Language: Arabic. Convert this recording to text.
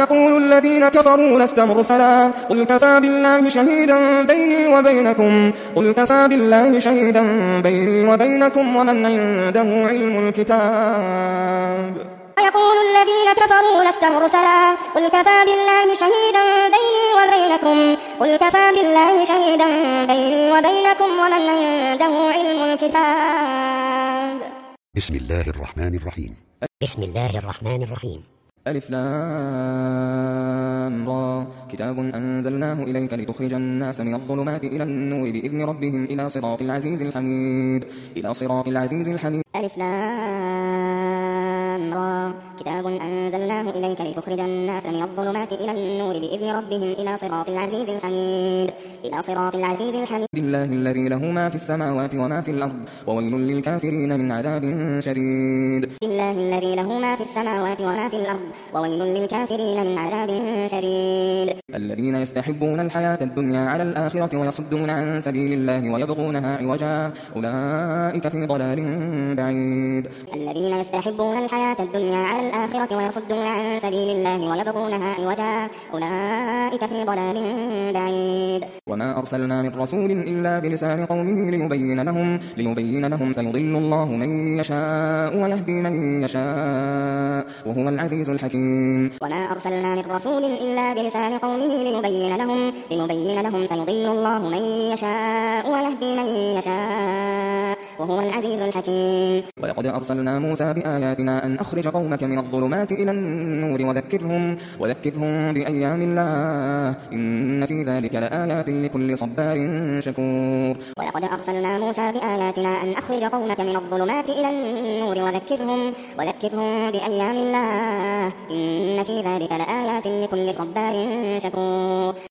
ويقول الذين كفروا لست مرسلا قل كفى بالله شهيدا بيني وبينكم ومن عنده علم الكتاب. ويقول الذين كفروا لست مرسلا قل كفى بالله شهيدا بيني وبينكم ومن عنده علم الكتاب. بسم الله الرحمن الرحيم. ألف لام را كتاب أنزلناه إليك لتخرج الناس من الظلمات إلى النور بإذن ربهم إلى صراط العزيز الحميد. ألف لام را كتاب أنزلناه إليك لتخرج الناس من الظلمات إلى النور بإذن ربهم إلى صراط العزيز الحميد. الله الذي له ما في السماوات وما في الأرض وويل للكافرين من عذاب شديد. الذين يستحبون الحياة الدنيا على الآخرة ويصدون عن سبيل الله ويبغونها عوجا أولئك في ضلال بعيد. وما أرسلنا من رسول إلا بلسان قومه ليبين لهم فيضل الله من يشاء ويهدي من يشاء وهو العزيز الحكيم. ولقد أرسلنا موسى بآياتنا أن أخرج قومك من الظلمات إلى النور وذكرهم بأيام الله إن في ذلك لآيات لكل صبار شكور. ولقد أرسلنا موسى بآياتنا أن أخرج قومك من الظلمات إلى النور وذكرهم بأيام الله إن في ذلك لآيات لكل صبار شكور.